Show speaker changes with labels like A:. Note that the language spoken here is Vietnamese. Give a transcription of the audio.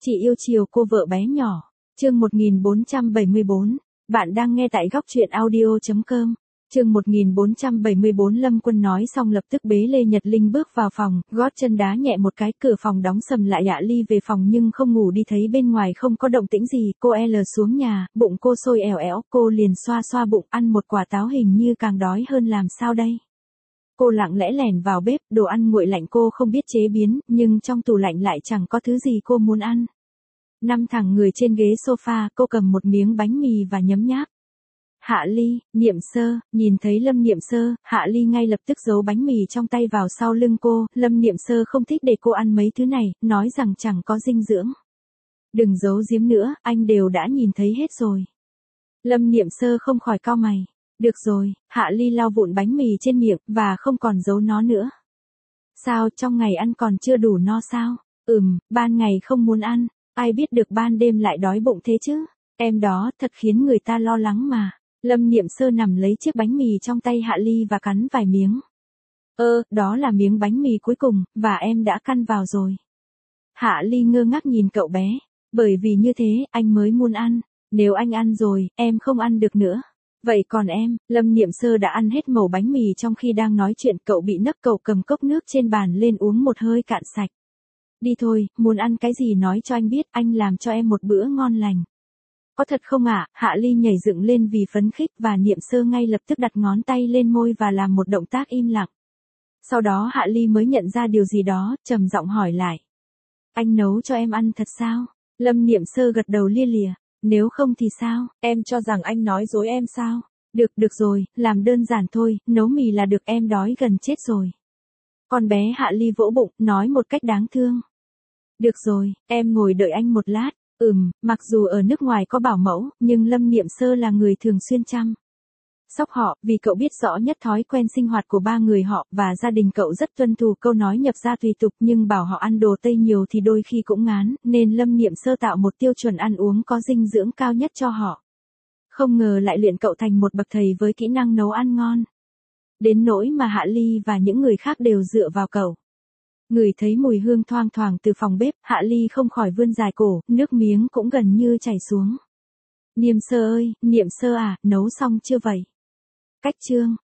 A: Chị yêu chiều cô vợ bé nhỏ. Chương 1474. Bạn đang nghe tại góc truyện audio.com. Chương 1474. Lâm Quân nói xong lập tức bế Lê Nhật Linh bước vào phòng, gót chân đá nhẹ một cái, cửa phòng đóng sầm lại. Dạ Ly về phòng nhưng không ngủ đi, thấy bên ngoài không có động tĩnh gì, cô xuống nhà, bụng cô sôi ẻo ẻo, cô liền xoa xoa bụng, ăn một quả táo, hình như càng đói hơn làm sao đây. Cô lặng lẽ lèn vào bếp, đồ ăn nguội lạnh cô không biết chế biến, nhưng trong tủ lạnh lại chẳng có thứ gì cô muốn ăn. Nằm thẳng người trên ghế sofa, cô cầm một miếng bánh mì và nhấm nháp. Hạ Ly, Niệm Sơ, nhìn thấy Lâm Niệm Sơ, Hạ Ly ngay lập tức giấu bánh mì trong tay vào sau lưng cô, Lâm Niệm Sơ không thích để cô ăn mấy thứ này, nói rằng chẳng có dinh dưỡng. Đừng giấu giếm nữa, anh đều đã nhìn thấy hết rồi. Lâm Niệm Sơ không khỏi cau mày. Được rồi, Hạ Ly lau vụn bánh mì trên miệng, và không còn giấu nó nữa. Sao, trong ngày ăn còn chưa đủ no sao? Ban ngày không muốn ăn, ai biết được ban đêm lại đói bụng thế chứ? Em đó, thật khiến người ta lo lắng mà. Lâm Niệm Sơ nằm lấy chiếc bánh mì trong tay Hạ Ly và cắn vài miếng. Đó là miếng bánh mì cuối cùng, và em đã căn vào rồi. Hạ Ly ngơ ngác nhìn cậu bé. Bởi vì như thế, anh mới muốn ăn. Nếu anh ăn rồi, em không ăn được nữa. Vậy còn em, Lâm Niệm Sơ đã ăn hết mẩu bánh mì trong khi đang nói chuyện, cậu bị nấc, cậu cầm cốc nước trên bàn lên uống một hơi cạn sạch. Đi thôi, muốn ăn cái gì nói cho anh biết, anh làm cho em một bữa ngon lành. Có thật không ạ? Hạ Ly nhảy dựng lên vì phấn khích, và Niệm Sơ ngay lập tức đặt ngón tay lên môi và làm một động tác im lặng. Sau đó Hạ Ly mới nhận ra điều gì đó, trầm giọng hỏi lại. Anh nấu cho em ăn thật sao? Lâm Niệm Sơ gật đầu lia lịa. Nếu không thì sao, em cho rằng anh nói dối em sao? Được rồi, làm đơn giản thôi, nấu mì là được, em đói gần chết rồi. Con bé Hạ Ly vỗ bụng, nói một cách đáng thương. Được rồi, em ngồi đợi anh một lát. Mặc dù ở nước ngoài có bảo mẫu, nhưng Lâm Niệm Sơ là người thường xuyên chăm sóc họ, vì cậu biết rõ nhất thói quen sinh hoạt của ba người họ, và gia đình cậu rất tuân thủ câu nói nhập gia tùy tục, nhưng bảo họ ăn đồ Tây nhiều thì đôi khi cũng ngán, nên Lâm Niệm Sơ tạo một tiêu chuẩn ăn uống có dinh dưỡng cao nhất cho họ. Không ngờ lại luyện cậu thành một bậc thầy với kỹ năng nấu ăn ngon. Đến nỗi mà Hạ Ly và những người khác đều dựa vào cậu. Ngửi thấy mùi hương thoang thoảng từ phòng bếp, Hạ Ly không khỏi vươn dài cổ, nước miếng cũng gần như chảy xuống. Niệm Sơ ơi, Niệm Sơ à, nấu xong chưa vậy? Cách chương.